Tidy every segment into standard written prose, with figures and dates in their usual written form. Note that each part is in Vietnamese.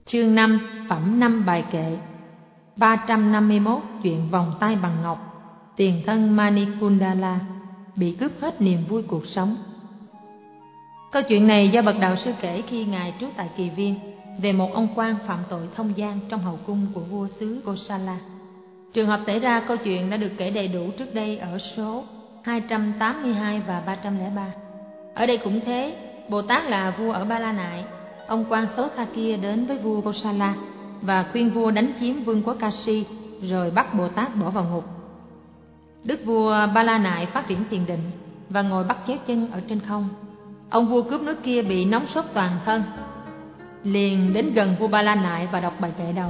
Chương 5, phẩm 5 bài kệ. 351. Chuyện vòng tay bằng ngọc. Tiền thân Manikundala bị cướp hết niềm vui cuộc sống. Câu chuyện này do bậc đạo sư kể khi ngài trú tại Kỳ Viên về một ông quan phạm tội thông gian trong hậu cung của vua xứ Kosala. Trường hợp xảy ra câu chuyện đã được kể đầy đủ trước đây ở số 282 và 303. Ở đây cũng thế, Bồ Tát là vua ở Ba La Nại. Ông quan xấu xa kia đến với vua Kosala và khuyên vua đánh chiếm vương quốc Kashi, rồi bắt Bồ Tát bỏ vào ngục. Đức vua Ba La Nại phát triển thiền định và ngồi bắt chéo chân ở trên không. Ông vua cướp nước kia bị nóng sốt toàn thân, liền đến gần vua Ba La Nại và đọc bài kệ đầu.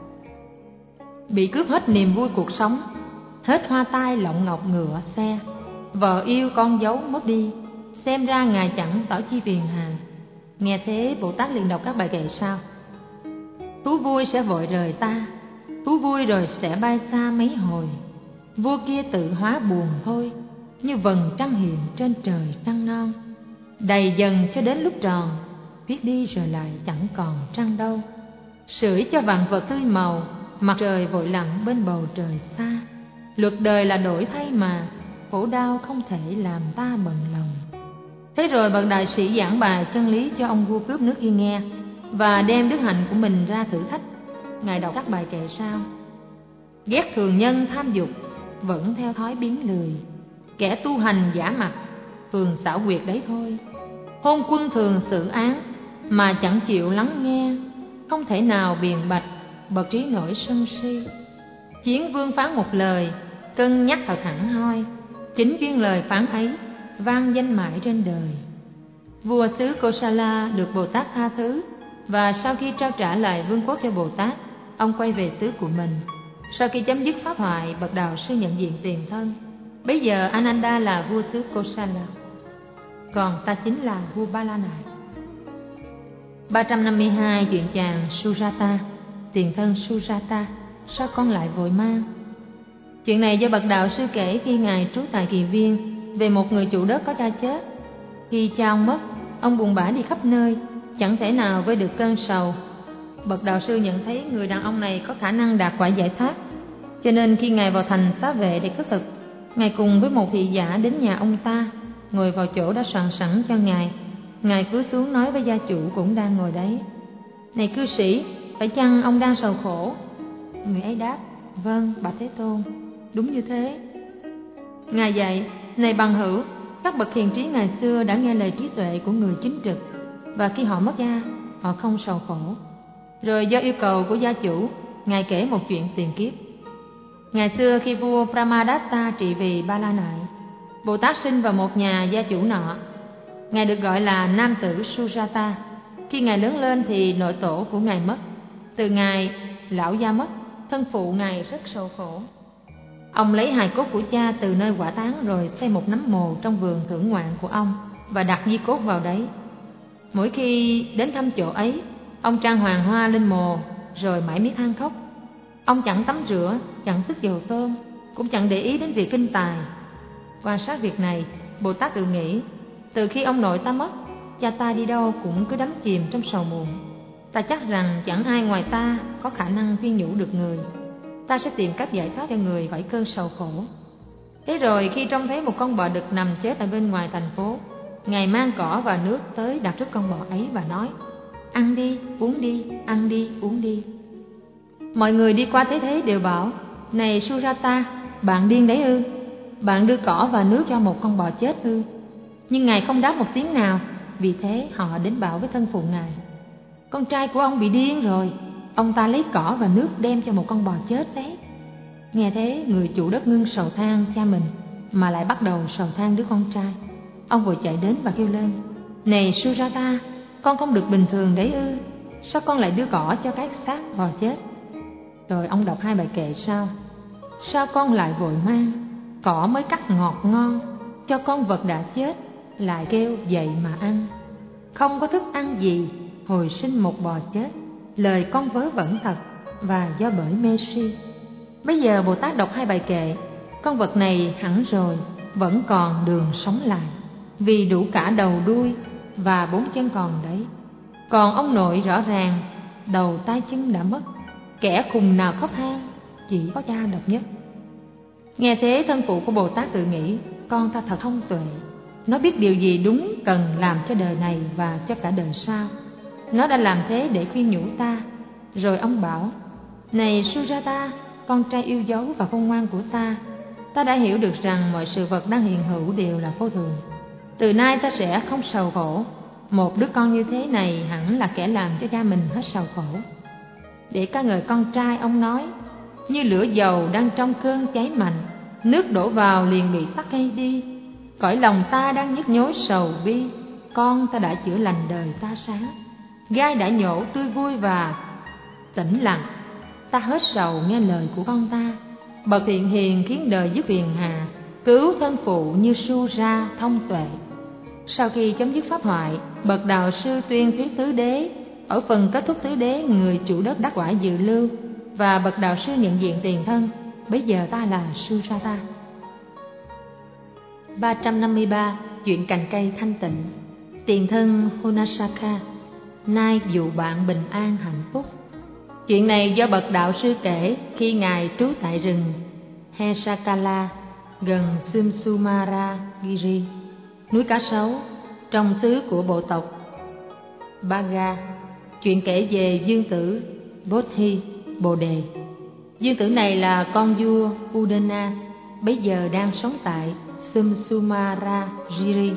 Bị cướp hết niềm vui cuộc sống, hết hoa tai lọng ngọc ngựa xe, vợ yêu con dấu mất đi, xem ra ngài chẳng tỏ chi phiền hà. Nghe thế, Bồ Tát liền đọc các bài kệ sau. Thú vui sẽ vội rời ta, thú vui rồi sẽ bay xa mấy hồi. Vua kia tự hóa buồn thôi, như vầng trăng hiện trên trời trăng non. Đầy dần cho đến lúc tròn, viết đi rồi lại chẳng còn trăng đâu. Sưởi cho vạn vật tươi màu, mặt trời vội lặn bên bầu trời xa. Luật đời là đổi thay mà, khổ đau không thể làm ta bận lòng. Thế rồi bậc đại sĩ giảng bài chân lý cho ông vua cướp nước kia nghe, và đem đức hạnh của mình ra thử thách. Ngài đọc các bài kệ sau. Ghét thường nhân tham dục, vẫn theo thói biến lười. Kẻ tu hành giả mặt, thường xảo quyệt đấy thôi. Hôn quân thường xử án, mà chẳng chịu lắng nghe. Không thể nào biện bạch, bậc trí nổi sân si. Chiến vương phán một lời, cân nhắc thật hẳn hoi. Chính duyên lời phán ấy, vang danh mãi trên đời. Vua xứ Kosala được Bồ Tát tha thứ, và sau khi trao trả lại vương quốc cho Bồ Tát, ông quay về xứ của mình. Sau khi chấm dứt pháp thoại, bậc đạo sư nhận diện tiền thân. Bây giờ Ananda là vua xứ Kosala, còn ta chính là vua Ba La Nại. 352. Chuyện chàng Sujata. Tiền thân Sujata, sao con lại vội mang? Chuyện này do bậc đạo sư kể khi ngài trú tại Kỳ Viên về một người chủ đất có cha chết. Khi cha ông mất, ông buồn bã đi khắp nơi, chẳng thể nào vơi được cơn sầu. Bậc đạo sư nhận thấy người đàn ông này có khả năng đạt quả giải thoát, cho nên khi ngài vào thành Xá Vệ để khất thực, ngài cùng với một thị giả đến nhà ông ta, ngồi vào chỗ đã soạn sẵn cho ngài. Ngài cúi xuống nói với gia chủ cũng đang ngồi đấy: Này cư sĩ, phải chăng ông đang sầu khổ? Người ấy đáp: Vâng, bạch Thế Tôn, đúng như thế. Ngài dạy: Này bằng hữu, các bậc hiền trí ngày xưa đã nghe lời trí tuệ của người chính trực, và khi họ mất cha, họ không sầu khổ. Rồi do yêu cầu của gia chủ, ngài kể một chuyện tiền kiếp. Ngày xưa khi vua Pramadatta trị vì Ba La Nại, Bồ Tát sinh vào một nhà gia chủ nọ. Ngài được gọi là nam tử Sujata. Khi ngài lớn lên thì nội tổ của ngài mất. Từ ngày lão gia mất, thân phụ ngài rất sầu khổ. Ông lấy hài cốt của cha từ nơi hỏa táng, rồi xây một nấm mồ trong vườn thưởng ngoạn của ông và đặt di cốt vào đấy. Mỗi khi đến thăm chỗ ấy, ông trang hoàng hoa lên mồ, rồi mãi miết than khóc. Ông chẳng tắm rửa, chẳng sức dầu tôm, cũng chẳng để ý đến việc kinh tài. Quan sát việc này, Bồ Tát tự nghĩ: từ khi ông nội ta mất, cha ta đi đâu cũng cứ đắm chìm trong sầu muộn. Ta chắc rằng chẳng ai ngoài ta có khả năng khuyên nhủ được người. Ta sẽ tìm cách giải thoát cho người khỏi cơn sầu khổ. Thế rồi khi trông thấy một con bò đực nằm chết ở bên ngoài thành phố, ngài mang cỏ và nước tới đặt trước con bò ấy và nói: Ăn đi, uống đi, ăn đi, uống đi. Mọi người đi qua thấy thế đều bảo: Này Sujata, bạn điên đấy ư? Bạn đưa cỏ và nước cho một con bò chết ư? Nhưng ngài không đáp một tiếng nào. Vì thế họ đến bảo với thân phụ ngài: Con trai của ông bị điên rồi. Ông ta lấy cỏ và nước đem cho một con bò chết đấy. Nghe thế, người chủ đất ngưng sầu than cha mình, mà lại bắt đầu sầu than đứa con trai. Ông vội chạy đến và kêu lên: Này Sujata, con không được bình thường đấy ư? Sao con lại đưa cỏ cho cái xác bò chết? Rồi ông đọc hai bài kệ sau. Sao con lại vội mang? Cỏ mới cắt ngọt ngon, cho con vật đã chết, lại kêu dậy mà ăn. Không có thức ăn gì, hồi sinh một bò chết. Lời con vớ vẩn thật, và do bởi mê si. Bây giờ Bồ Tát đọc hai bài kệ. Con vật này hẳn rồi, vẫn còn đường sống lại, vì đủ cả đầu đuôi và bốn chân còn đấy. Còn ông nội rõ ràng, đầu tay chân đã mất, kẻ khùng nào khóc than, chỉ có cha độc nhất. Nghe thế, thân phụ của Bồ Tát tự nghĩ, con ta thật thông tuệ, nó biết điều gì đúng cần làm cho đời này và cho cả đời sau. Nó đã làm thế để khuyên nhủ ta. Rồi ông bảo, này Sujata, con trai yêu dấu và khôn ngoan của ta đã hiểu được rằng mọi sự vật đang hiện hữu đều là vô thường. Từ nay ta sẽ không sầu khổ. Một đứa con như thế này hẳn là kẻ làm cho cha mình hết sầu khổ. Để ca ngợi con trai, ông nói, như lửa dầu đang trong cơn cháy mạnh, nước đổ vào liền bị tắt ngay đi. Cõi lòng ta đang nhức nhối sầu bi, con ta đã chữa lành đời ta sáng. Gai đã nhổ tươi vui và tĩnh lặng, ta hết sầu nghe lời của con ta. Bậc thiện hiền khiến đời dứt phiền hà, cứu thân phụ như su ra thông tuệ. Sau khi chấm dứt pháp thoại, bậc đạo sư tuyên thuyết tứ đế. Ở phần kết thúc tứ đế, người chủ đất đắc quả dự lưu, và bậc đạo sư nhận diện tiền thân. Bây giờ ta là Sujata. 353. Chuyện cành cây thanh tịnh. Tiền thân Hunasaka, nay dụ bạn bình an hạnh phúc. Chuyện này do bậc đạo sư kể khi ngài trú tại rừng Hesakala gần Sumsumara Giri, núi cá sấu, trong xứ của bộ tộc Baga. Chuyện kể về dương tử Bodhi Bồ Đề. Dương tử này là con vua Udana, bấy giờ đang sống tại Sumsumara Giri.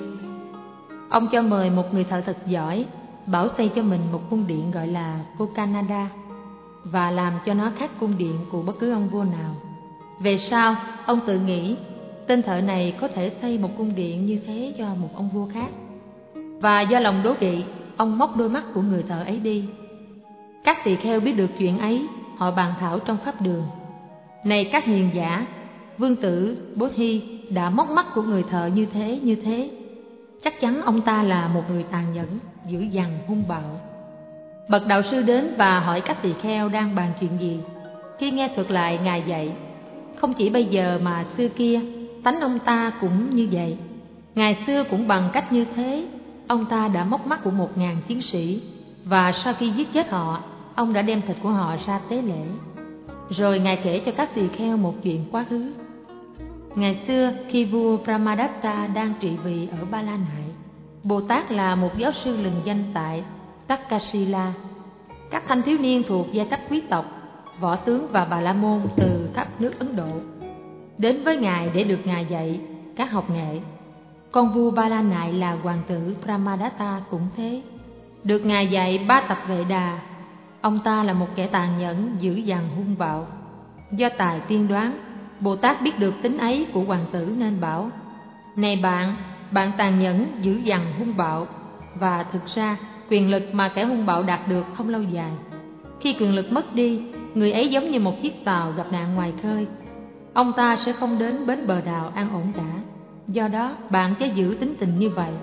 Ông cho mời một người thợ thật giỏi, bảo xây cho mình một cung điện gọi là Kokanada, và làm cho nó khác cung điện của bất cứ ông vua nào. Về sau, ông tự nghĩ tên thợ này có thể xây một cung điện như thế cho một ông vua khác. Và do lòng đố kỵ, ông móc đôi mắt của người thợ ấy đi. Các tỳ kheo biết được chuyện ấy, họ bàn thảo trong pháp đường. Này các hiền giả, vương tử Bodhi đã móc mắt của người thợ như thế. Chắc chắn ông ta là một người tàn nhẫn, dữ dằn, hung bạo. Bậc đạo sư đến và hỏi các tỳ kheo đang bàn chuyện gì. Khi nghe thuật lại, ngài dạy, không chỉ bây giờ mà xưa kia, tánh ông ta cũng như vậy. Ngày xưa cũng bằng cách như thế, ông ta đã móc mắt của 1000 chiến sĩ, và sau khi giết chết họ, ông đã đem thịt của họ ra tế lễ. Rồi ngài kể cho các tỳ kheo một chuyện quá khứ. Ngày xưa, khi vua Brahmadatta đang trị vì ở Ba La Nại, Bồ Tát là một giáo sư lừng danh tại Takshila. Các thanh thiếu niên thuộc giai cấp quý tộc, võ tướng và bà la môn từ khắp nước Ấn Độ đến với ngài để được ngài dạy các học nghệ. Con vua Ba La Nại là hoàng tử Brahmadatta cũng thế, được ngài dạy 3 tập Vệ Đà. Ông ta là một kẻ tàn nhẫn, dữ dằn, hung bạo. Do tài tiên đoán, Bồ Tát biết được tính ấy của hoàng tử nên bảo, này bạn tàn nhẫn, dữ dằn, hung bạo. Và thực ra, quyền lực mà kẻ hung bạo đạt được không lâu dài. Khi quyền lực mất đi, người ấy giống như một chiếc tàu gặp nạn ngoài khơi. Ông ta sẽ không đến bến bờ đào an ổn cả. Do đó, bạn chớ giữ tính tình như vậy.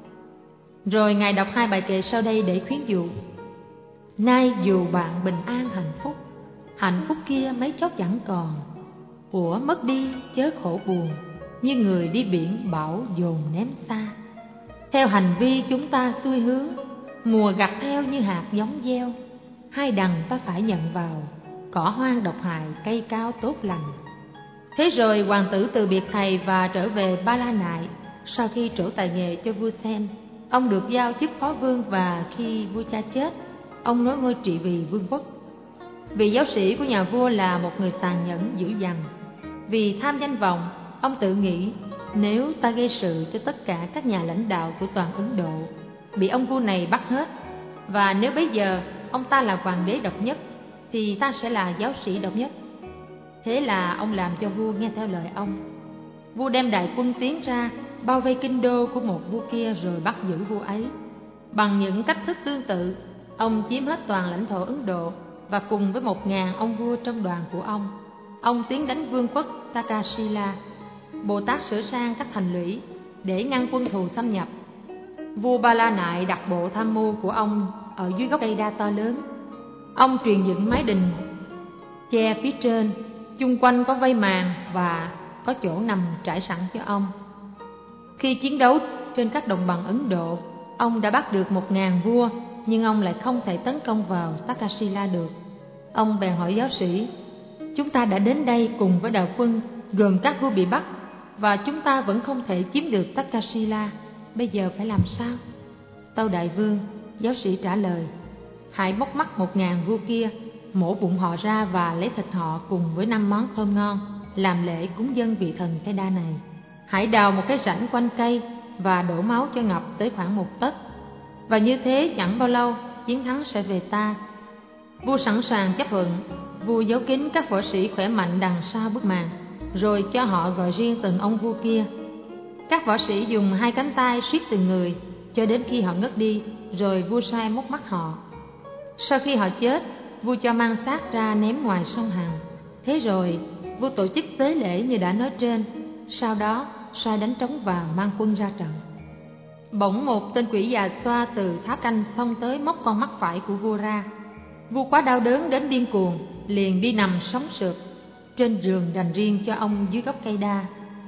Rồi ngài đọc 2 bài kệ sau đây để khuyến dụ. Nay dù bạn bình an hạnh phúc kia mấy chốc chẳng còn. Của mất đi chớ khổ buồn, như người đi biển bão dồn ném xa. Theo hành vi chúng ta xuôi hướng, mùa gặt theo như hạt giống gieo. Hai đằng ta phải nhận vào, cỏ hoang độc hại, cây cao tốt lành. Thế rồi hoàng tử từ biệt thầy và trở về Ba La Nại. Sau khi trổ tài nghề cho vua Sen, ông được giao chức phó vương, và khi vua cha chết, ông nối ngôi trị vì vương quốc. Vị giáo sĩ của nhà vua là một người tàn nhẫn dữ dằn. Vì tham danh vọng, ông tự nghĩ, nếu ta gây sự cho tất cả các nhà lãnh đạo của toàn Ấn Độ, bị ông vua này bắt hết, và nếu bây giờ ông ta là hoàng đế độc nhất, thì ta sẽ là giáo sĩ độc nhất. Thế là ông làm cho vua nghe theo lời ông. Vua đem đại quân tiến ra, bao vây kinh đô của một vua kia rồi bắt giữ vua ấy. Bằng những cách thức tương tự, ông chiếm hết toàn lãnh thổ Ấn Độ, và cùng với 1000 ông vua trong đoàn của ông tiến đánh vương quốc Takshila. Bồ Tát sửa sang các thành lũy để ngăn quân thù xâm nhập. Vua Ba La Nại đặt bộ tham mưu của ông ở dưới gốc cây đa to lớn. Ông truyền dựng mái đình che phía trên, chung quanh có vây màn và có chỗ nằm trải sẵn cho ông. Khi chiến đấu trên các đồng bằng Ấn Độ, ông đã bắt được 1000 vua nhưng ông lại không thể tấn công vào Takasila được. Ông bèn hỏi giáo sĩ: chúng ta đã đến đây cùng với đạo quân gồm các vua bị bắt, và chúng ta vẫn không thể chiếm được Takasila. Bây giờ phải làm sao? Tâu đại vương, giáo sĩ trả lời: hãy móc mắt 1000 vua kia, mổ bụng họ ra và lấy thịt họ cùng với 5 món thơm ngon làm lễ cúng dâng vị thần cây đa này. Hãy đào một cái rãnh quanh cây và đổ máu cho ngập tới khoảng 1 tấc, và như thế chẳng bao lâu chiến thắng sẽ về ta. Vua sẵn sàng chấp thuận. Vua giấu kín các võ sĩ khỏe mạnh đằng sau bức màn, rồi cho họ gọi riêng từng ông vua kia. Các võ sĩ dùng 2 cánh tay siết từng người cho đến khi họ ngất đi, rồi vua sai móc mắt họ. Sau khi họ chết, vua cho mang xác ra ném ngoài sông Hằng. Thế rồi vua tổ chức tế lễ như đã nói trên. Sau đó sai đánh trống vào mang quân ra trận. Bỗng một tên quỷ già xoa từ tháp canh xông tới móc con mắt phải của vua ra. Vua quá đau đớn đến điên cuồng, liền đi nằm sóng sượt trên giường dành riêng cho ông dưới gốc cây đa.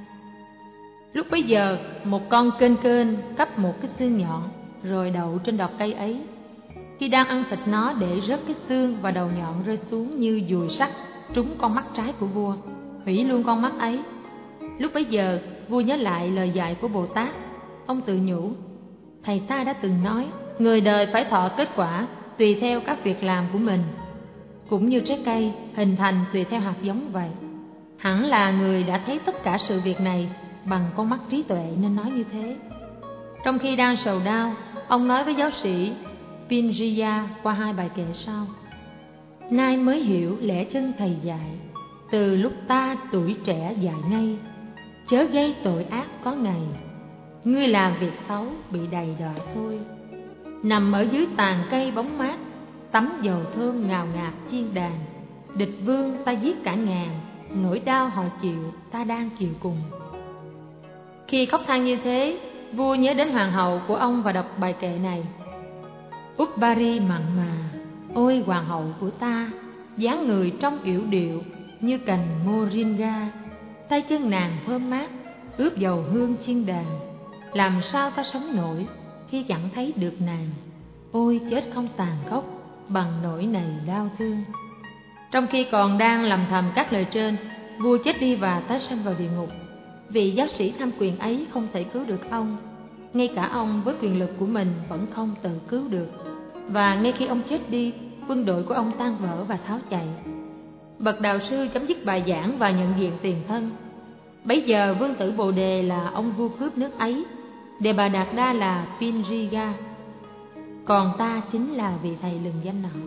Lúc bấy giờ, một con kênh kênh cắp một cái xương nhọn rồi đậu trên đọt cây ấy. Khi đang ăn thịt nó, để rớt cái xương và đầu nhọn rơi xuống như dùi sắt trúng con mắt trái của vua, hủy luôn con mắt ấy. Lúc bấy giờ, vua nhớ lại lời dạy của Bồ Tát. Ông tự nhủ: thầy ta đã từng nói, người đời phải thọ kết quả tùy theo các việc làm của mình, cũng như trái cây hình thành tùy theo hạt giống vậy. Hẳn là người đã thấy tất cả sự việc này bằng con mắt trí tuệ nên nói như thế. Trong khi đang sầu đau, ông nói với giáo sĩ Pinriya qua 2 bài kệ sau: nay mới hiểu lẽ chân thầy dạy, từ lúc ta tuổi trẻ dạy ngay, chớ gây tội ác có ngày, ngươi làm việc xấu bị đầy đọa thôi. Nằm ở dưới tàn cây bóng mát, tắm dầu thơm ngào ngạt chiên đàn, địch vương ta giết cả ngàn, nỗi đau họ chịu ta đang chịu cùng. Khi khóc than như thế, vua nhớ đến hoàng hậu của ông và đọc bài kệ này: Uppari mặn mà, ôi hoàng hậu của ta, dáng người trông yểu điệu như cành moringa, tay chân nàng thơm mát, ướp dầu hương chiên đàn. Làm sao ta sống nổi khi chẳng thấy được nàng, ôi chết không tàn khốc bằng nỗi này đau thương. Trong khi còn đang lầm thầm các lời trên, vua chết đi và tái sanh vào địa ngục. Vị giáo sĩ tham quyền ấy không thể cứu được ông. Ngay cả ông với quyền lực của mình vẫn không tự cứu được. Và ngay khi ông chết đi, quân đội của ông tan vỡ và tháo chạy. Bậc đạo sư chấm dứt bài giảng và nhận diện tiền thân. Bấy giờ vương tử Bồ Đề là ông vua cướp nước ấy, Đề Bà Đạt Đa là Pinriga, còn ta chính là vị thầy lừng danh nọ.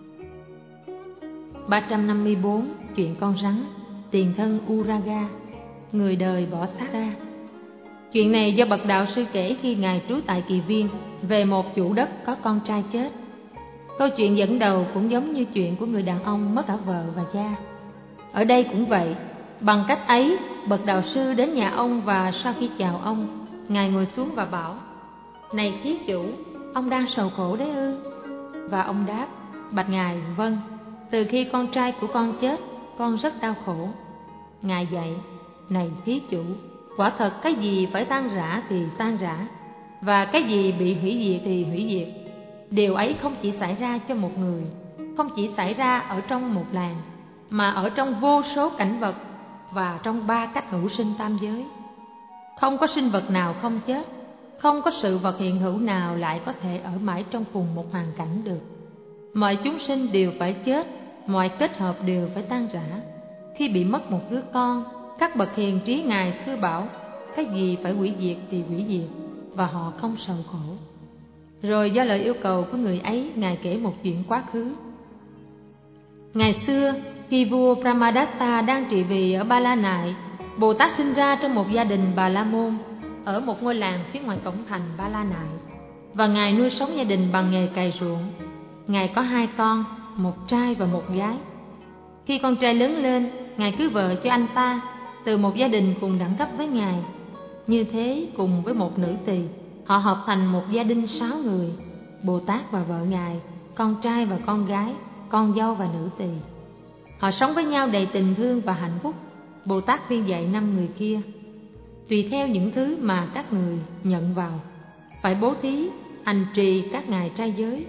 354. Chuyện con rắn, tiền thân Uraga, người đời bỏ xác ra. Chuyện này do bậc đạo sư kể khi ngài trú tại Kỳ Viên về một chủ đất có con trai chết. Câu chuyện dẫn đầu cũng giống như chuyện của người đàn ông mất cả vợ và cha. Ở đây cũng vậy. Bằng cách ấy, bậc đạo sư đến nhà ông và sau khi chào ông, ngài ngồi xuống và bảo: này thí chủ, ông đang sầu khổ đấy ư? Và ông đáp: bạch ngài, vâng, từ khi con trai của con chết, con rất đau khổ. Ngài dạy: này thí chủ, quả thật cái gì phải tan rã thì tan rã, và cái gì bị hủy diệt thì hủy diệt. Điều ấy không chỉ xảy ra cho một người, không chỉ xảy ra ở trong một làng, mà ở trong vô số cảnh vật và trong 3 cách hữu sinh tam giới. Không có sinh vật nào không chết, không có sự vật hiện hữu nào lại có thể ở mãi trong cùng một hoàn cảnh được. Mọi chúng sinh đều phải chết, mọi kết hợp đều phải tan rã. Khi bị mất một đứa con, các bậc hiền trí ngài xưa bảo cái gì phải hủy diệt thì hủy diệt, và họ không sầu khổ. Rồi do lời yêu cầu của người ấy, ngài kể một chuyện quá khứ. Ngày xưa, khi vua Brahmadatta đang trị vì ở Ba La Nại, Bồ Tát sinh ra trong một gia đình Bà La Môn ở một ngôi làng phía ngoài cổng thành Ba La Nại, và ngài nuôi sống gia đình bằng nghề cày ruộng. Ngài có 2 con, một trai và một gái. Khi con trai lớn lên, ngài cưới vợ cho anh ta từ một gia đình cùng đẳng cấp với ngài. Như thế, cùng với một nữ tỳ, họ hợp thành một gia đình 6 người: Bồ Tát và vợ ngài, con trai và con gái, con dâu và nữ tỳ. Họ sống với nhau đầy tình thương và hạnh phúc. Bồ Tát khuyên dạy 5 người kia: tùy theo những thứ mà các người nhận vào, phải bố thí, hành trì các ngày trai giới,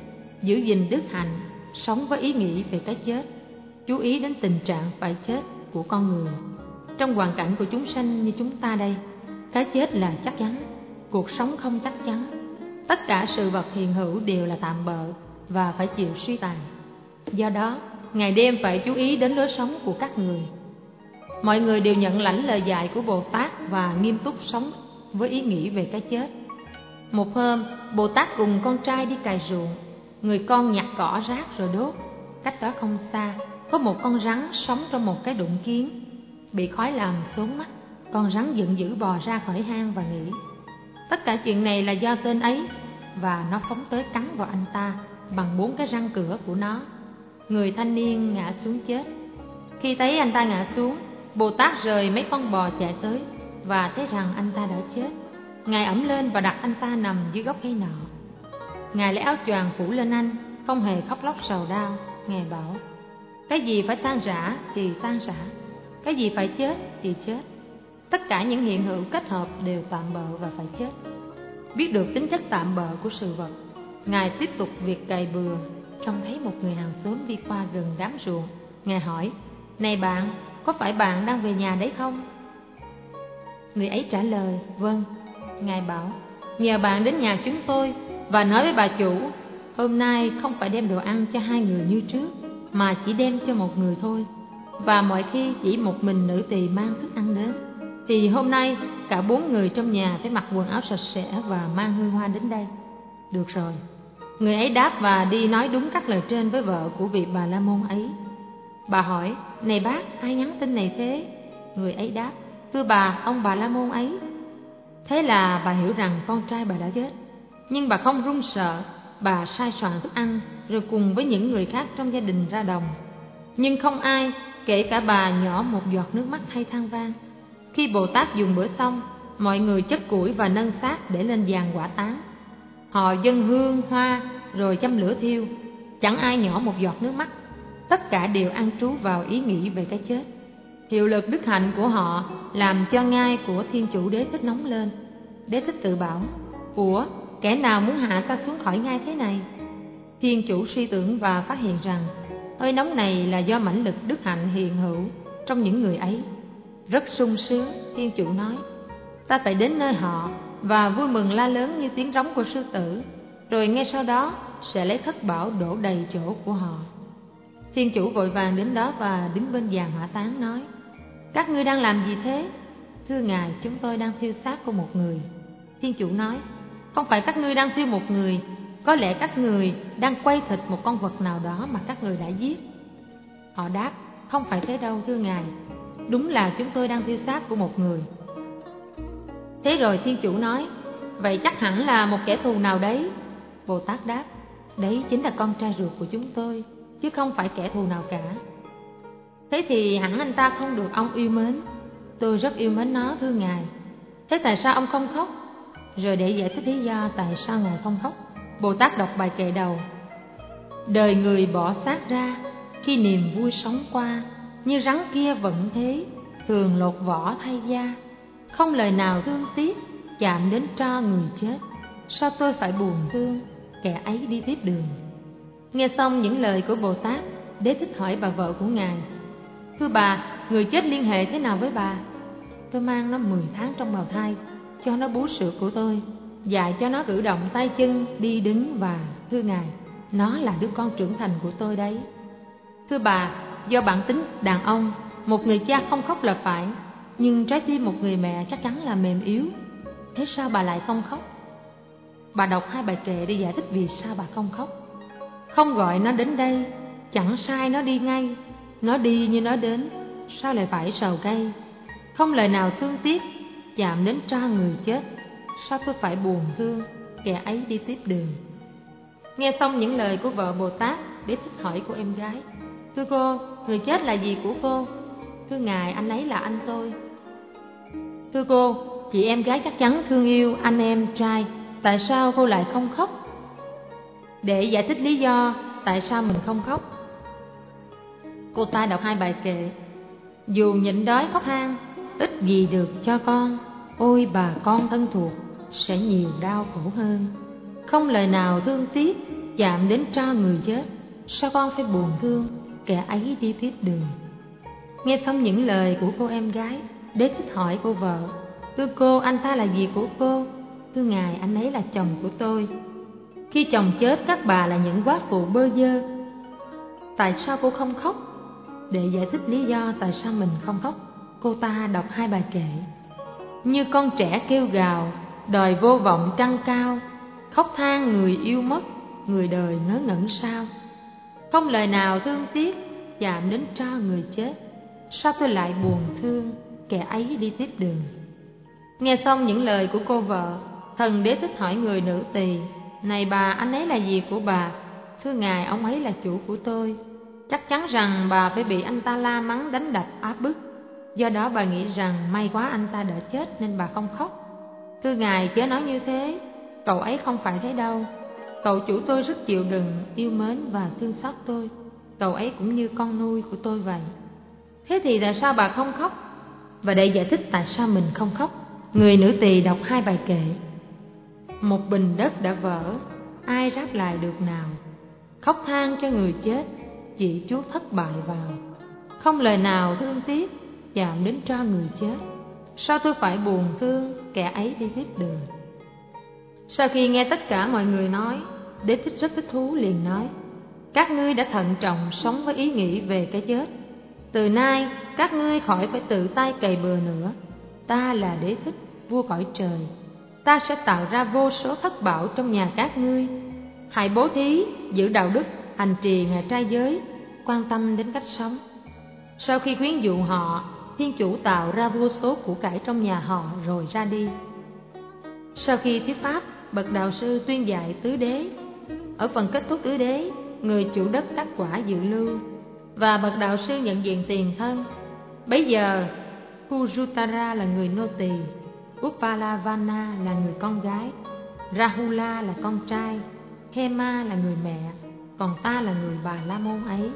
giữ gìn đức hạnh, sống với ý nghĩ về cái chết, chú ý đến tình trạng phải chết của con người. Trong hoàn cảnh của chúng sanh như chúng ta đây, cái chết là chắc chắn, cuộc sống không chắc chắn. Tất cả sự vật hiện hữu đều là tạm bợ và phải chịu suy tàn. Do đó, ngày đêm phải chú ý đến lối sống của các người. Mọi người đều nhận lãnh lời dạy của Bồ Tát và nghiêm túc sống với ý nghĩ về cái chết. Một hôm, Bồ Tát cùng con trai đi cày ruộng. Người con nhặt cỏ rác rồi đốt. Cách đó không xa, có một con rắn sống trong một cái đụng kiến. Bị khói làm xốn mắt, con rắn giận dữ bò ra khỏi hang và nghĩ tất cả chuyện này là do tên ấy, và nó phóng tới cắn vào anh ta bằng 4 cái răng cửa của nó. Người thanh niên ngã xuống chết. Khi thấy anh ta ngã xuống, Bồ Tát rời mấy con bò chạy tới và thấy rằng anh ta đã chết. Ngài ẵm lên và đặt anh ta nằm dưới gốc cây nọ. Ngài lấy áo choàng phủ lên anh, không hề khóc lóc sầu đau. Ngài bảo, cái gì phải tan rã thì tan rã, cái gì phải chết thì chết. Tất cả những hiện hữu kết hợp đều tạm bợ và phải chết. Biết được tính chất tạm bợ của sự vật, Ngài tiếp tục việc cày bừa. Trông thấy một người hàng xóm đi qua gần đám ruộng. Ngài hỏi, này bạn, có phải bạn đang về nhà đấy không? Người ấy trả lời, vâng. Ngài bảo, nhờ bạn đến nhà chúng tôi và nói với bà chủ, hôm nay không phải đem đồ ăn cho 2 người như trước, mà chỉ đem cho 1 người thôi. Và mọi khi chỉ một mình nữ tỳ mang thức ăn đến, thì hôm nay cả 4 người trong nhà phải mặc quần áo sạch sẽ và mang hương hoa đến đây. Được rồi. Người ấy đáp và đi nói đúng các lời trên với vợ của vị Bà La Môn ấy. Bà hỏi, này bác, ai nhắn tin này thế? Người ấy đáp, thưa bà, ông Bà La Môn ấy. Thế là bà hiểu rằng con trai bà đã chết. Nhưng bà không run sợ. Bà sai soạn thức ăn rồi cùng với những người khác trong gia đình ra đồng. Nhưng không ai, kể cả bà, nhỏ một giọt nước mắt hay than vang. Khi Bồ Tát dùng bữa xong, mọi người chất củi và nâng xác để lên giàn hỏa táng. Họ dâng hương, hoa rồi châm lửa thiêu. Chẳng ai nhỏ một giọt nước mắt. Tất cả đều an trú vào ý nghĩ về cái chết. Hiệu lực đức hạnh của họ làm cho ngai của Thiên Chủ Đế Thích nóng lên. Đế Thích tự bảo, ủa, kẻ nào muốn hạ ta xuống khỏi ngai thế này? Thiên Chủ suy tưởng và phát hiện rằng hơi nóng này là do mãnh lực đức hạnh hiện hữu trong những người ấy. Rất sung sướng, Thiên Chủ nói, ta phải đến nơi họ và vui mừng la lớn như tiếng rống của sư tử, rồi ngay sau đó sẽ lấy thất bảo đổ đầy chỗ của họ. Thiên Chủ vội vàng đến đó và đứng bên giàn hỏa táng nói, các ngươi đang làm gì thế? Thưa Ngài, chúng tôi đang thiêu xác của một người. Thiên Chủ nói, không phải các ngươi đang thiêu một người, có lẽ các người đang quay thịt một con vật nào đó mà các người đã giết. Họ đáp, không phải thế đâu thưa Ngài, đúng là chúng tôi đang thiêu xác của một người. Thế rồi Thiên Chủ nói, vậy chắc hẳn là một kẻ thù nào đấy. Bồ Tát đáp, đấy chính là con trai ruột của chúng tôi, chứ không phải kẻ thù nào cả. Thế thì hẳn anh ta không được ông yêu mến. Tôi rất yêu mến nó thưa Ngài. Thế tại sao ông không khóc? Rồi để giải thích lý do tại sao Ngài không khóc, Bồ Tát đọc bài kệ đầu. Đời người bỏ xác ra, khi niềm vui sống qua, như rắn kia vẫn thế, thường lột vỏ thay da. Không lời nào thương tiếc, chạm đến tro người chết. Sao tôi phải buồn thương, kẻ ấy đi tiếp đường. Nghe xong những lời của Bồ Tát, Đế Thích hỏi bà vợ của Ngài, thưa bà, người chết liên hệ thế nào với bà? Tôi mang nó 10 tháng trong bào thai, cho nó bú sữa của tôi, dạy cho nó cử động tay chân, đi đứng, và thưa Ngài, nó là đứa con trưởng thành của tôi đấy. Thưa bà, do bản tính đàn ông, một người cha không khóc là phải, nhưng trái tim một người mẹ chắc chắn là mềm yếu. Thế sao bà lại không khóc? Bà đọc 2 bài kệ để giải thích vì sao bà không khóc. Không gọi nó đến đây, chẳng sai nó đi ngay, nó đi như nó đến, sao lại phải sầu cay? Không lời nào thương tiếc, chạm đến tro người chết, sao tôi phải buồn thương, kẻ ấy đi tiếp đường. Nghe xong những lời của vợ Bồ Tát, Đế Thích hỏi cô em gái, thưa cô, người chết là gì của cô? Thưa Ngài, anh ấy là anh tôi. Thưa cô, chị em gái chắc chắn thương yêu anh em trai, tại sao cô lại không khóc? Để giải thích lý do tại sao mình không khóc, cô ta đọc 2 bài kệ. Dù nhịn đói khóc than, ít gì được cho con, ôi bà con thân thuộc sẽ nhiều đau khổ hơn. Không lời nào thương tiếc, chạm đến tro người chết, sao con phải buồn thương kẻ ấy đi tiếp đường? Nghe xong những lời của cô em gái, Đế Thích hỏi cô vợ: thưa cô, anh ta là gì của cô? Thưa ngài, anh ấy là chồng của tôi. Khi chồng chết, các bà là những quá phụ bơ vơ. Tại sao cô không khóc? Để giải thích lý do tại sao mình không khóc, cô ta đọc 2 bài kệ: như con trẻ kêu gào, đòi vô vọng trăng cao, khóc than người yêu mất, người đời ngớ ngẩn sao. Không lời nào thương tiếc, chạm đến tro người chết, sao tôi lại buồn thương kẻ ấy đi tiếp đường? Nghe xong những lời của cô vợ, thần Đế Thích hỏi người nữ tỳ: này bà, anh ấy là gì của bà? Thưa ngài, ông ấy là chủ của tôi. Chắc chắn rằng bà phải bị anh ta la mắng, đánh đập, áp bức. Do đó bà nghĩ rằng may quá anh ta đã chết nên bà không khóc. Thưa ngài, chớ nói như thế, cậu ấy không phải thế đâu. Cậu chủ tôi rất chịu đựng, yêu mến và thương xót tôi. Cậu ấy cũng như con nuôi của tôi vậy. Thế thì tại sao bà không khóc? Và để giải thích tại sao mình không khóc, người nữ tỳ đọc 2 bài kệ: một bình đất đã vỡ, ai ráp lại được nào? Khóc than cho người chết, chỉ chuốt thất bại vào. Không lời nào thương tiếc, chạm đến tro người chết, sao tôi phải buồn thương kẻ ấy đi tiếp đường? Sau khi nghe tất cả mọi người nói, Đế Thích rất thích thú, liền nói: các ngươi đã thận trọng sống với ý nghĩ về cái chết. Từ nay các ngươi khỏi phải tự tay cày bừa nữa. Ta là Đế Thích, vua cõi trời. Ta sẽ tạo ra vô số thất bảo trong nhà các ngươi. Hãy bố thí, giữ đạo đức, hành trì ngày trai giới, quan tâm đến cách sống. Sau khi khuyến dụ họ, Thiên Chủ tạo ra vô số của cải trong nhà họ rồi ra đi. Sau khi thuyết pháp, bậc đạo sư tuyên dạy tứ đế. Ở phần kết thúc tứ đế, người chủ đất đắc quả dự lưu và bậc đạo sư nhận diện tiền thân. Bấy giờ Purutara là người nô tỳ, Uppalavana là người con gái, Rahula là con trai, Hema là người mẹ, còn ta là người bà la môn ấy.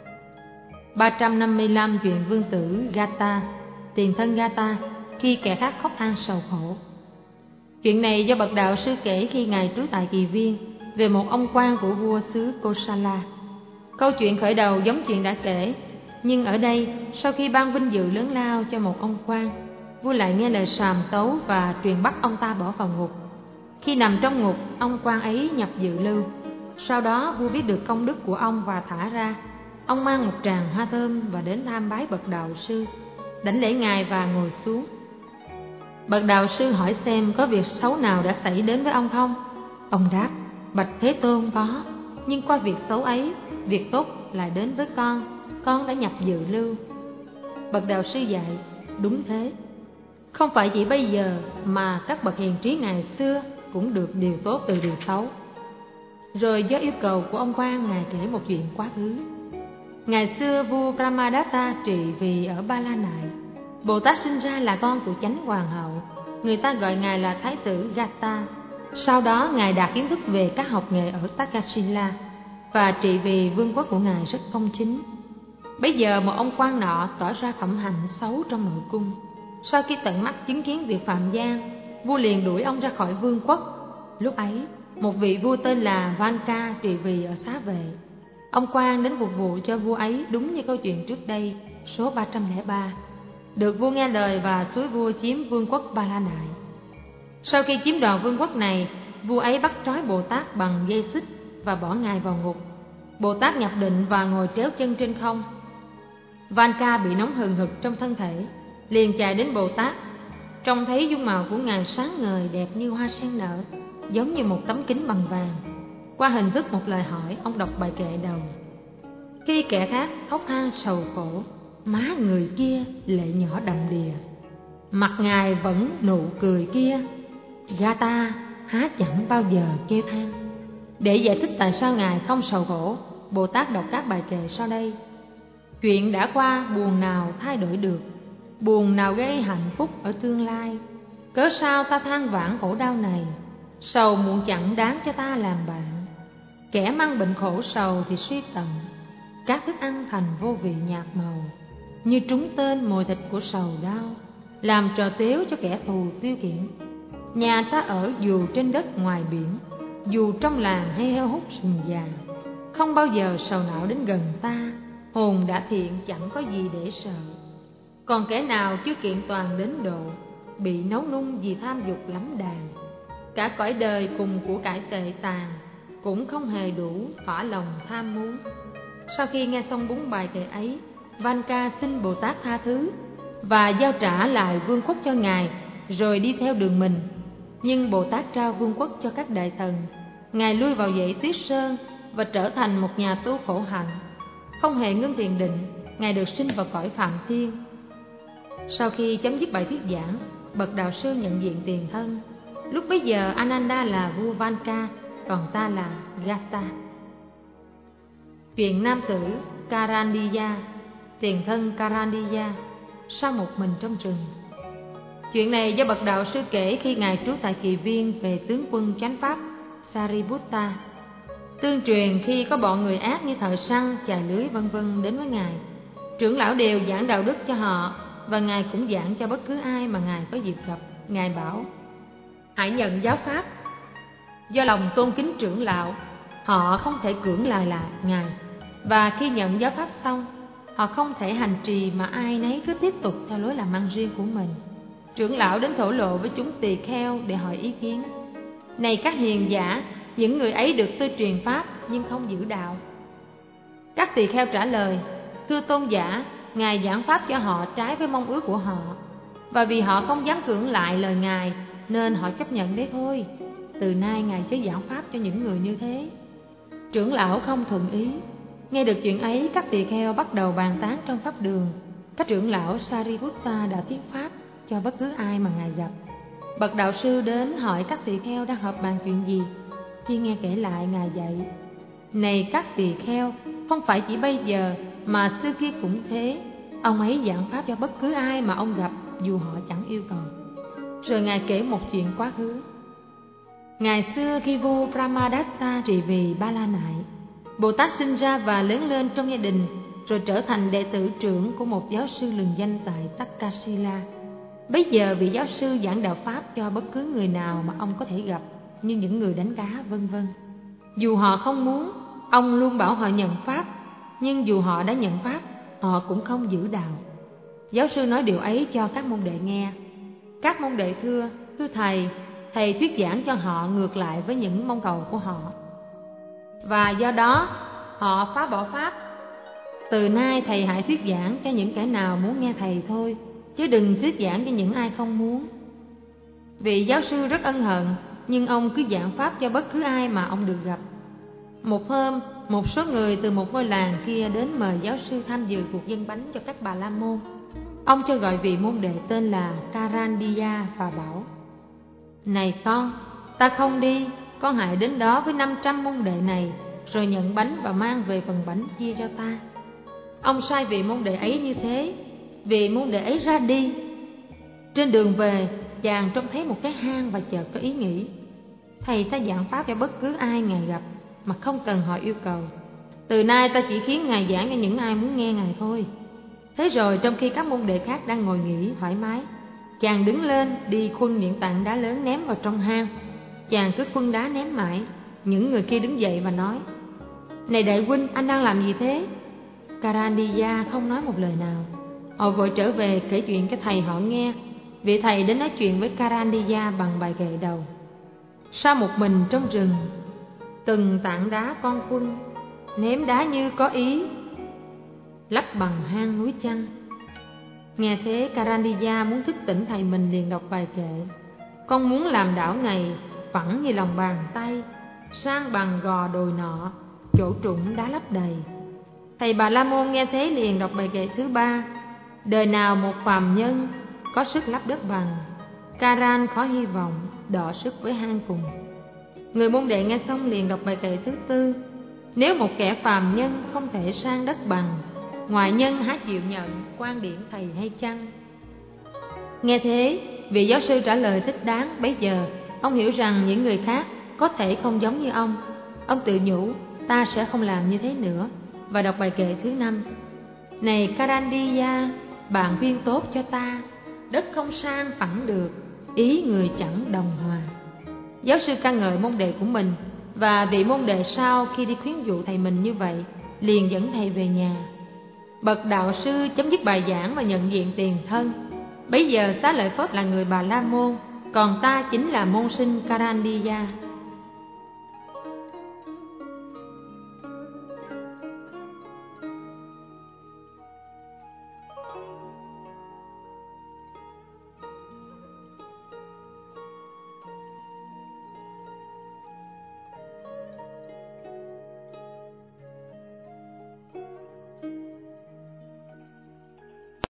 355 chuyện vương tử Gata, tiền thân Gata, khi kẻ khác khóc than sầu khổ. Chuyện này do bậc đạo sư kể khi ngài trú tại Kỳ Viên về một ông quan của vua xứ Kosala. Câu chuyện khởi đầu giống chuyện đã kể, nhưng ở đây sau khi ban vinh dự lớn lao cho một ông quan, vua lại nghe lời sàm tấu và truyền bắt ông ta bỏ vào ngục. Khi nằm trong ngục, ông quan ấy nhập dự lưu. Sau đó vua biết được công đức của ông và thả ra. Ông mang một tràng hoa thơm và đến tham bái bậc đạo sư, đảnh lễ ngài và ngồi xuống. Bậc đạo sư hỏi xem có việc xấu nào đã xảy đến với ông không. Ông đáp: bạch Thế Tôn, có, nhưng qua việc xấu ấy, việc tốt lại đến với con đã nhập dự lưu. Bậc đạo sư dạy: đúng thế, không phải chỉ bây giờ mà các bậc hiền trí ngày xưa cũng được điều tốt từ điều xấu. Rồi do yêu cầu của ông quan, ngài kể một chuyện quá khứ. Ngày xưa vua Brahmadatta trị vì ở Ba La Nại. Bồ Tát sinh ra là con của chánh hoàng hậu, người ta gọi ngài là thái tử Gata. Sau đó ngài đạt kiến thức về các học nghệ ở Takshila và trị vì vương quốc của ngài rất công chính. Bây giờ một ông quan nọ tỏ ra phẩm hạnh xấu trong nội cung. Sau khi tận mắt chứng kiến việc phạm gian, vua liền đuổi ông ra khỏi vương quốc. Lúc ấy một vị vua tên là Vanka trị vì ở Xá Vệ. Ông quan đến phục vụ cho vua ấy đúng như câu chuyện trước đây, số 303. Được vua nghe lời và xúi vua chiếm vương quốc Ba La Nại. Sau khi chiếm đoạt vương quốc này, vua ấy bắt trói Bồ Tát bằng dây xích và bỏ ngài vào ngục. Bồ Tát nhập định và ngồi tréo chân trên không. Vanka bị nóng hừng hực trong thân thể, liền chạy đến Bồ Tát. Trông thấy dung mạo của ngài sáng ngời đẹp như hoa sen nở, giống như một tấm kính bằng vàng. Qua hình thức một lời hỏi, ông đọc bài kệ đầu: khi kẻ khác khóc than sầu khổ, má người kia lệ nhỏ đầm đìa, mặt ngài vẫn nụ cười kia, Gata há chẳng bao giờ kêu than. Để giải thích tại sao ngài không sầu khổ, Bồ Tát đọc các bài kệ sau đây: chuyện đã qua buồn nào thay đổi được, buồn nào gây hạnh phúc ở tương lai. Cớ sao ta than vãn khổ đau này, sầu muộn chẳng đáng cho ta làm bạn. Kẻ mang bệnh khổ sầu thì suy tận, các thức ăn thành vô vị nhạt màu. Như trúng tên mồi thịt của sầu đau, làm trò tếu cho kẻ thù tiêu khiển. Nhà ta ở dù trên đất ngoài biển, dù trong làng hay heo hút rừng già, không bao giờ sầu não đến gần ta. Hồn đã thiện chẳng có gì để sợ. Còn kẻ nào chưa kiện toàn đến độ, bị nấu nung vì tham dục lắm đàn. Cả cõi đời cùng của cải tệ tàn, cũng không hề đủ thỏa lòng tham muốn. Sau khi nghe xong 4 bài kệ ấy, Vanka xin Bồ Tát tha thứ và giao trả lại vương quốc cho Ngài, rồi đi theo đường mình. Nhưng Bồ Tát trao vương quốc cho các đại thần. Ngài lui vào dãy Tuyết Sơn và trở thành một nhà tu khổ hạnh. Không hề ngưng thiền định, Ngài được sinh vào cõi Phạm Thiên. Sau khi chấm dứt bài thuyết giảng, bậc đạo sư nhận diện tiền thân. Lúc bấy giờ Ananda là vua Vanka, còn ta là Gata. Chuyện nam tử Karandiya, tiền thân Karandiya, sau một mình trong rừng. Chuyện này do bậc đạo sư kể khi Ngài trú tại Kỳ Viên về tướng quân chánh pháp Sariputta. Tương truyền khi có bọn người ác như thợ săn, chài lưới vân vân đến với Ngài, trưởng lão đều giảng đạo đức cho họ, và Ngài cũng giảng cho bất cứ ai mà Ngài có dịp gặp. Ngài bảo: hãy nhận giáo pháp. Do lòng tôn kính trưởng lão, họ không thể cưỡng lại Ngài, và khi nhận giáo pháp xong, họ không thể hành trì mà ai nấy cứ tiếp tục theo lối làm ăn riêng của mình. Trưởng lão đến thổ lộ với chúng tỳ kheo để hỏi ý kiến. Này các hiền giả, những người ấy được tôi truyền pháp nhưng không giữ đạo. Các tỳ kheo trả lời: thưa tôn giả, Ngài giảng pháp cho họ trái với mong ước của họ, và vì họ không dám cưỡng lại lời Ngài nên họ chấp nhận đấy thôi. Từ nay Ngài chớ giảng pháp cho những người như thế. Trưởng lão không thuận ý. Nghe được chuyện ấy, các tỳ kheo bắt đầu bàn tán trong pháp đường. Các trưởng lão Sariputta đã thuyết pháp cho bất cứ ai mà Ngài gặp. Bậc đạo sư đến hỏi các tỳ kheo đang họp bàn chuyện gì. Khi nghe kể lại, Ngài dạy: này các tỳ kheo, không phải chỉ bây giờ mà xưa kia cũng thế. Ông ấy giảng pháp cho bất cứ ai mà ông gặp, dù họ chẳng yêu cầu. Rồi Ngài kể một chuyện quá khứ. Ngày xưa khi vua Brahmadatta trị vì Ba La Nại, Bồ Tát sinh ra và lớn lên trong gia đình, rồi trở thành đệ tử trưởng của một giáo sư lừng danh tại Takasila. Bấy giờ vị giáo sư giảng đạo pháp cho bất cứ người nào mà ông có thể gặp, như những người đánh cá vân vân. Dù họ không muốn, ông luôn bảo họ nhận pháp, nhưng dù họ đã nhận pháp, họ cũng không giữ đạo. Giáo sư nói điều ấy cho các môn đệ nghe. Các môn đệ thưa thầy, thầy thuyết giảng cho họ ngược lại với những mong cầu của họ, và do đó họ phá bỏ pháp. Từ nay thầy hãy thuyết giảng cho những kẻ nào muốn nghe thầy thôi, chứ đừng thuyết giảng cho những ai không muốn. Vị giáo sư rất ân hận, nhưng ông cứ giảng pháp cho bất cứ ai mà ông được gặp. Một hôm, một số người từ một ngôi làng kia đến mời giáo sư tham dự cuộc dâng bánh cho các bà la môn. Ông cho gọi vị môn đệ tên là Karandiya và bảo: này con, ta không đi, con hãy đến đó với 500 môn đệ này, rồi nhận bánh và mang về phần bánh chia cho ta. Ông sai vị môn đệ ấy như thế. Vị môn đệ ấy ra đi. Trên đường về, chàng trông thấy một cái hang và chợt có ý nghĩ: thầy ta giảng pháp cho bất cứ ai Ngài gặp mà không cần họ yêu cầu. Từ nay ta chỉ khiến Ngài giảng cho những ai muốn nghe Ngài thôi. Thế rồi trong khi các môn đệ khác đang ngồi nghỉ thoải mái, chàng đứng lên đi khuân những tảng đá lớn ném vào trong hang. Chàng cứ khuân đá ném mãi. Những người kia đứng dậy và nói: này đại huynh, anh đang làm gì thế? Karandiya không nói một lời nào. Họ vội trở về kể chuyện cho thầy họ nghe. Vị thầy đến nói chuyện với Karandiya bằng bài kệ đầu: sau một mình trong rừng, từng tảng đá con khuân, ném đá như có ý, lấp bằng hang núi chăng. Nghe thế, Karandiya muốn thức tỉnh thầy mình, liền đọc bài kệ: con muốn làm đảo này phẳng như lòng bàn tay, sang bằng gò đồi nọ, chỗ trũng đá lấp đầy. Thầy Bà La Môn nghe thế liền đọc bài kệ thứ 3: đời nào một phàm nhân có sức lấp đất bằng, Karan khó hy vọng đọ sức với hang cùng. Người môn đệ nghe xong liền đọc bài kệ thứ 4: nếu một kẻ phàm nhân không thể sang đất bằng, ngoại nhân há chịu nhận quan điểm thầy hay chăng? Nghe thế, vị giáo sư trả lời thích đáng. Bấy giờ ông hiểu rằng những người khác có thể không giống như ông. Ông tự nhủ: ta sẽ không làm như thế nữa, và đọc bài kệ thứ 5: này Karandiya, bạn khuyên tốt cho ta, đất không sang phẳng được, ý người chẳng đồng hòa. Giáo sư ca ngợi môn đệ của mình và vị môn đệ sau khi đi khuyến dụ thầy mình như vậy liền dẫn thầy về nhà. Bậc đạo sư chấm dứt bài giảng và nhận diện tiền thân. Bấy giờ Xá Lợi Phất là người Bà La Môn, còn ta chính là môn sinh Karandiya.